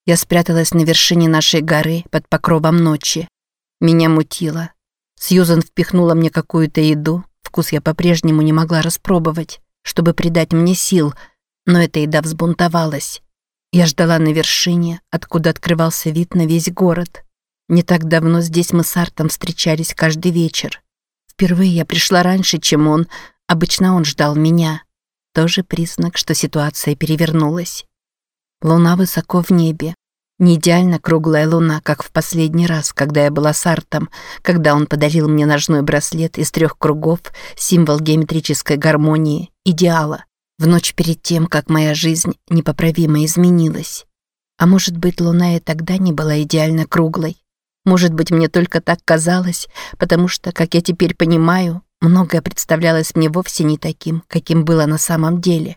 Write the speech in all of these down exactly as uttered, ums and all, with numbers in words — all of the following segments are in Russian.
Я спряталась на вершине нашей горы под покровом ночи. Меня мутило. Сьюзан впихнула мне какую-то еду, вкус я по-прежнему не могла распробовать, чтобы придать мне сил, но эта еда взбунтовалась. Я ждала на вершине, откуда открывался вид на весь город. Не так давно здесь мы с Артом встречались каждый вечер. Впервые я пришла раньше, чем он, обычно он ждал меня. Тоже признак, что ситуация перевернулась. Луна высоко в небе. Не идеально круглая луна, как в последний раз, когда я была с Артом, когда он подарил мне ножной браслет из трех кругов, символ геометрической гармонии, идеала, в ночь перед тем, как моя жизнь непоправимо изменилась. А может быть, луна и тогда не была идеально круглой. Может быть, мне только так казалось, потому что, как я теперь понимаю, многое представлялось мне вовсе не таким, каким было на самом деле.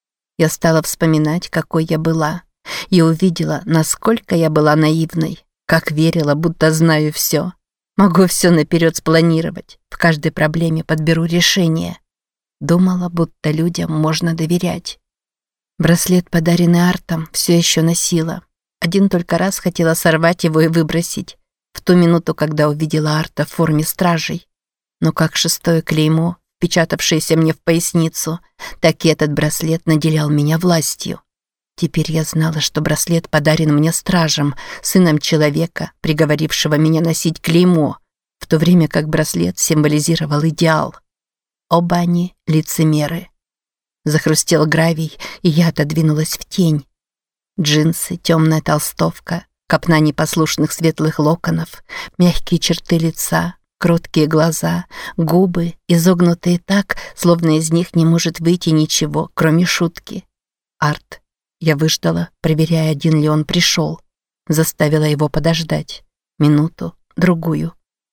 Я стала вспоминать, какой я была, и увидела, насколько я была наивной, как верила, будто знаю все. Могу все наперед спланировать, в каждой проблеме подберу решение. Думала, будто людям можно доверять. Браслет, подаренный Артом, все еще носила. Один только раз хотела сорвать его и выбросить, в ту минуту, когда увидела Арта в форме стражей. Но как шестое клеймо, впечатавшееся мне в поясницу, так и этот браслет наделял меня властью. Теперь я знала, что браслет подарен мне стражем, сыном человека, приговорившего меня носить клеймо, в то время как браслет символизировал идеал. Оба они лицемеры. Захрустел гравий, и я отодвинулась в тень. Джинсы, темная толстовка, копна непослушных светлых локонов, мягкие черты лица, кроткие глаза, губы, изогнутые так, словно из них не может выйти ничего, кроме шутки. Арт. Я выждала, проверяя, один ли он пришел. Заставила его подождать. Минуту, другую.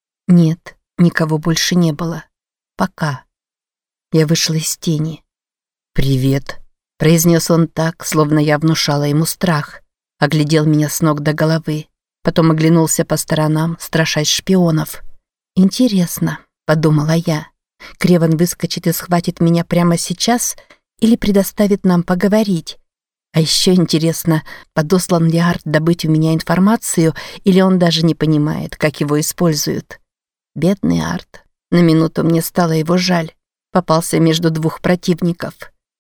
Нет, никого больше не было. Пока. Я вышла из тени. «Привет», — произнес он так, словно я внушала ему страх. Оглядел меня с ног до головы. Потом оглянулся по сторонам, страшась шпионов. «Интересно», — подумала я, — «Креван выскочит и схватит меня прямо сейчас или предоставит нам поговорить? А еще интересно, подослан ли Арт добыть у меня информацию, или он даже не понимает, как его используют? Бедный Арт. На минуту мне стало его жаль. Попался между двух противников.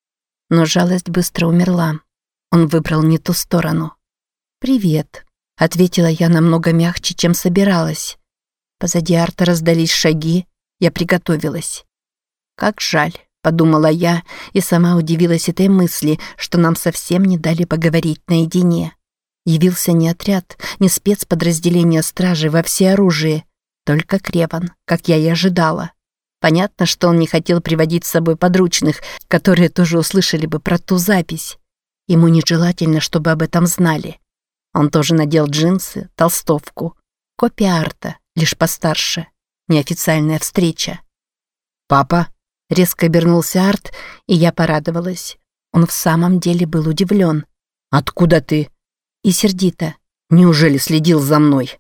Но жалость быстро умерла. Он выбрал не ту сторону. «Привет», — ответила я намного мягче, чем собиралась. Позади Арта раздались шаги, я приготовилась. «Как жаль», — подумала я, и сама удивилась этой мысли, что нам совсем не дали поговорить наедине. Явился не отряд, не спецподразделение стражи во всеоружии, только Креван, как я и ожидала. Понятно, что он не хотел приводить с собой подручных, которые тоже услышали бы про ту запись. Ему нежелательно, чтобы об этом знали. Он тоже надел джинсы, толстовку. Копия Арта, лишь постарше. Неофициальная встреча. «Папа?» — резко обернулся Арт, и я порадовалась. Он в самом деле был удивлен. «Откуда ты?» И сердито. «Неужели следил за мной?»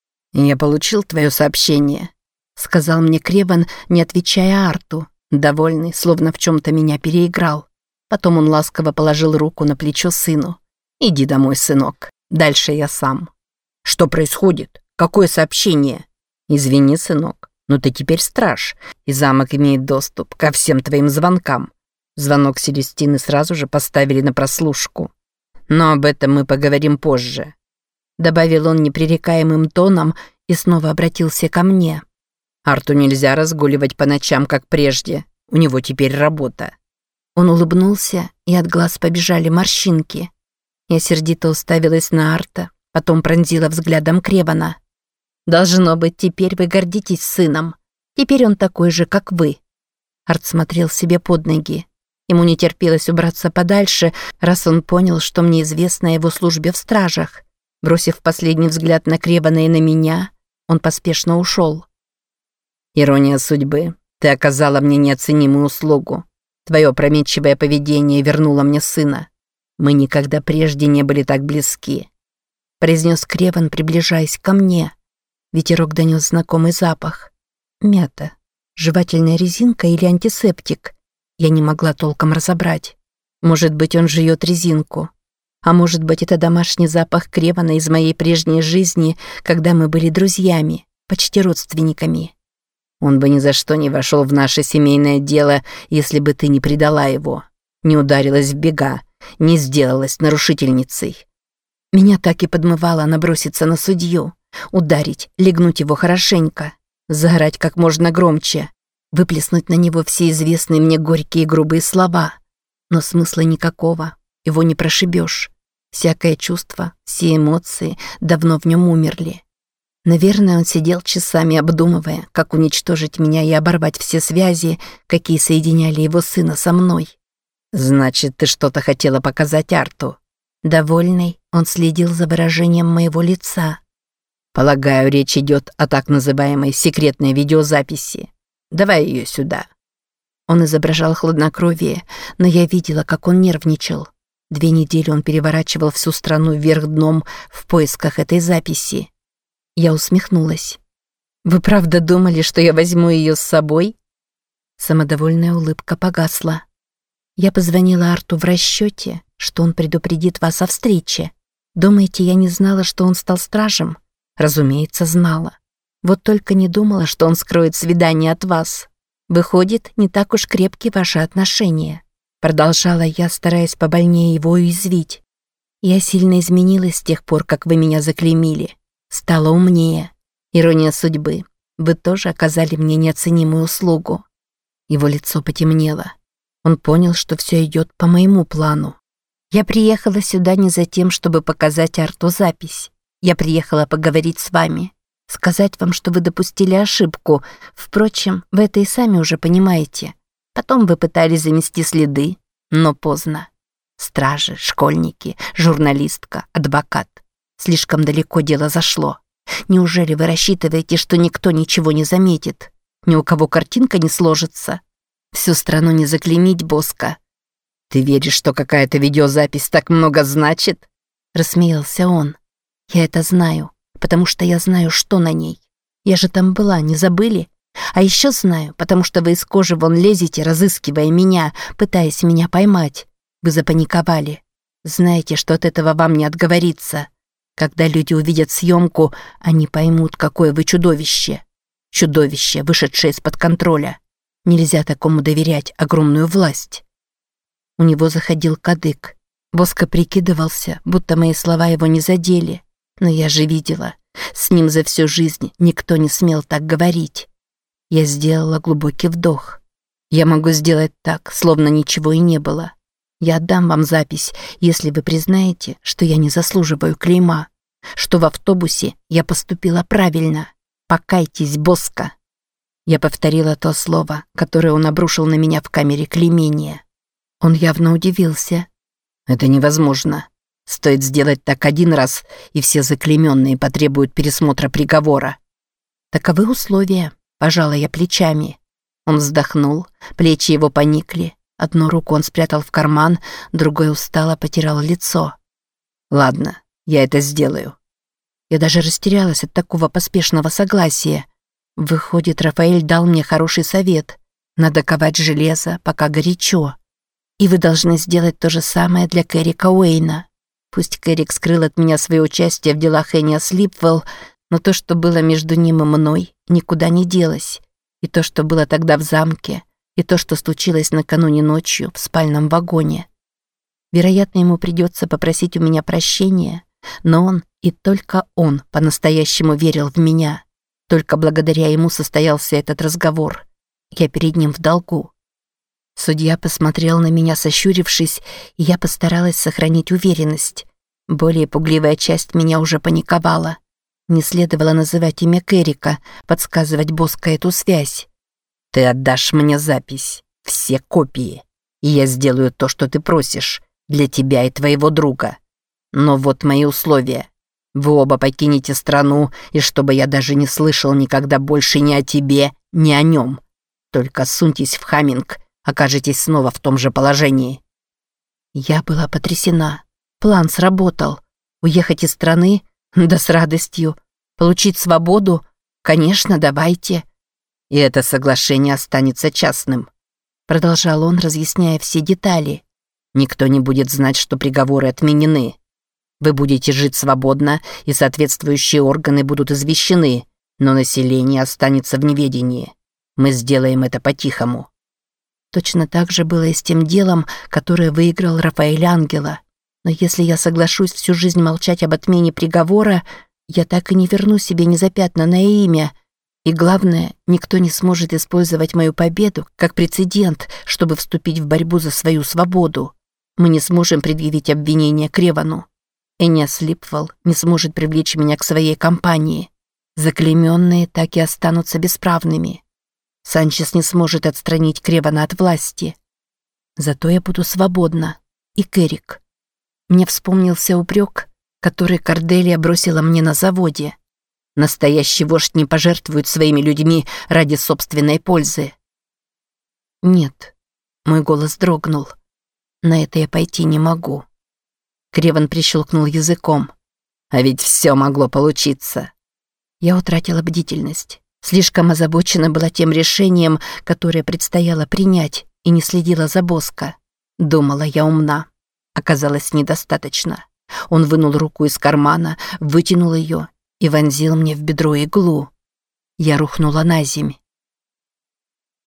«Я получил твое сообщение», — сказал мне Креван, не отвечая Арту, довольный, словно в чем-то меня переиграл. Потом он ласково положил руку на плечо сыну. «Иди домой, сынок. Дальше я сам». «Что происходит? Какое сообщение?» «Извини, сынок, но ты теперь страж, и замок имеет доступ ко всем твоим звонкам». Звонок Селестины сразу же поставили на прослушку. «Но об этом мы поговорим позже», — добавил он непререкаемым тоном и снова обратился ко мне. «Арту нельзя разгуливать по ночам, как прежде. У него теперь работа». Он улыбнулся, и от глаз побежали морщинки. Я сердито уставилась на Арта, потом пронзила взглядом Кревана. «Должно быть, теперь вы гордитесь сыном. Теперь он такой же, как вы». Арт смотрел себе под ноги. Ему не терпелось убраться подальше, раз он понял, что мне известно о его службе в стражах. Бросив последний взгляд на Кревана и на меня, он поспешно ушел. «Ирония судьбы. Ты оказала мне неоценимую услугу. Твое опрометчивое поведение вернуло мне сына. Мы никогда прежде не были так близки», — произнес Креван, приближаясь ко мне. Ветерок донес знакомый запах. Мята. Жевательная резинка или антисептик? Я не могла толком разобрать. Может быть, он жует резинку. А может быть, это домашний запах Кревана из моей прежней жизни, когда мы были друзьями, почти родственниками. Он бы ни за что не вошел в наше семейное дело, если бы ты не предала его, не ударилась в бега, не сделалась нарушительницей. Меня так и подмывало наброситься на судью, ударить, легнуть его хорошенько, заорать как можно громче, выплеснуть на него все известные мне горькие и грубые слова. Но смысла никакого, его не прошибешь. Всякое чувство, все эмоции давно в нем умерли. Наверное, он сидел часами, обдумывая, как уничтожить меня и оборвать все связи, какие соединяли его сына со мной. «Значит, ты что-то хотела показать Арту?» Довольный, он следил за выражением моего лица. «Полагаю, речь идет о так называемой секретной видеозаписи. Давай ее сюда». Он изображал хладнокровие, но я видела, как он нервничал. Две недели он переворачивал всю страну вверх дном в поисках этой записи. Я усмехнулась. «Вы правда думали, что я возьму ее с собой?» Самодовольная улыбка погасла. «Я позвонила Арту в расчете, что он предупредит вас о встрече. Думаете, я не знала, что он стал стражем? Разумеется, знала. Вот только не думала, что он скроет свидание от вас. Выходит, не так уж крепки ваши отношения». Продолжала я, стараясь побольнее его уязвить. «Я сильно изменилась с тех пор, как вы меня заклеймили. Стала умнее. Ирония судьбы. Вы тоже оказали мне неоценимую услугу». Его лицо потемнело. Он понял, что все идет по моему плану. «Я приехала сюда не за тем, чтобы показать Арту запись. Я приехала поговорить с вами. Сказать вам, что вы допустили ошибку. Впрочем, вы это и сами уже понимаете. Потом вы пытались замести следы, но поздно. Стражи, школьники, журналистка, адвокат. Слишком далеко дело зашло. Неужели вы рассчитываете, что никто ничего не заметит? Ни у кого картинка не сложится? Всю страну не заклеймить, Боско». «Ты веришь, что какая-то видеозапись так много значит?» Рассмеялся он. «Я это знаю, потому что я знаю, что на ней. Я же там была, не забыли? А еще знаю, потому что вы из кожи вон лезете, разыскивая меня, пытаясь меня поймать. Вы запаниковали. Знаете, что от этого вам не отговориться. Когда люди увидят съемку, они поймут, какое вы чудовище. Чудовище, вышедшее из-под контроля. Нельзя такому доверять огромную власть». У него заходил кадык. Боско прикидывался, будто мои слова его не задели. Но я же видела, с ним за всю жизнь никто не смел так говорить. Я сделала глубокий вдох. Я могу сделать так, словно ничего и не было. Я отдам вам запись, если вы признаете, что я не заслуживаю клейма, что в автобусе я поступила правильно. Покайтесь, Боско. Я повторила то слово, которое он обрушил на меня в камере клеймения. Он явно удивился. «Это невозможно. Стоит сделать так один раз, и все заклейменные потребуют пересмотра приговора». «Таковы условия», – пожала я плечами. Он вздохнул, плечи его поникли. Одну руку он спрятал в карман, другой устало потирал лицо. «Ладно, я это сделаю». Я даже растерялась от такого поспешного согласия. Выходит, Рафаэль дал мне хороший совет. Надо ковать железо, пока горячо. И вы должны сделать то же самое для Керрика Уэйна. Пусть Керрик скрыл от меня свое участие в делах Эниас Липвелл, но то, что было между ним и мной, никуда не делось. И то, что было тогда в замке, и то, что случилось накануне ночью в спальном вагоне. Вероятно, ему придется попросить у меня прощения, но он и только он по-настоящему верил в меня. Только благодаря ему состоялся этот разговор. Я перед ним в долгу. Судья посмотрел на меня, сощурившись, и я постаралась сохранить уверенность. Более пугливая часть меня уже паниковала. Не следовало называть имя Керрика, подсказывать Боско эту связь. «Ты отдашь мне запись, все копии, и я сделаю то, что ты просишь, для тебя и твоего друга. Но вот мои условия. Вы оба покинете страну, и чтобы я даже не слышал никогда больше ни о тебе, ни о нем. Только суньтесь в Хамминг, окажетесь снова в том же положении». Я была потрясена. План сработал. Уехать из страны? Да с радостью. Получить свободу? Конечно, давайте. И это соглашение останется частным. Продолжал он, разъясняя все детали. Никто не будет знать, что приговоры отменены. Вы будете жить свободно, и соответствующие органы будут извещены, но население останется в неведении. Мы сделаем это по-тихому». Точно так же было и с тем делом, которое выиграл Рафаэль Ангела. Но если я соглашусь всю жизнь молчать об отмене приговора, я так и не верну себе незапятнанное имя. И главное, никто не сможет использовать мою победу как прецедент, чтобы вступить в борьбу за свою свободу. Мы не сможем предъявить обвинение Кревану. Эниас Липвелл не сможет привлечь меня к своей компании. Заклейменные так и останутся бесправными. Санчес не сможет отстранить Кревана от власти. Зато я буду свободна. И Керрик. Мне вспомнился упрек, который Корделия бросила мне на заводе. Настоящий вождь не пожертвует своими людьми ради собственной пользы. Нет, мой голос дрогнул. На это я пойти не могу. Креван прищелкнул языком. А ведь все могло получиться. Я утратила бдительность. Слишком озабочена была тем решением, которое предстояло принять, и не следила за Боско. Думала, я умна. Оказалось, недостаточно. Он вынул руку из кармана, вытянул ее и вонзил мне в бедро иглу. Я рухнула на земь.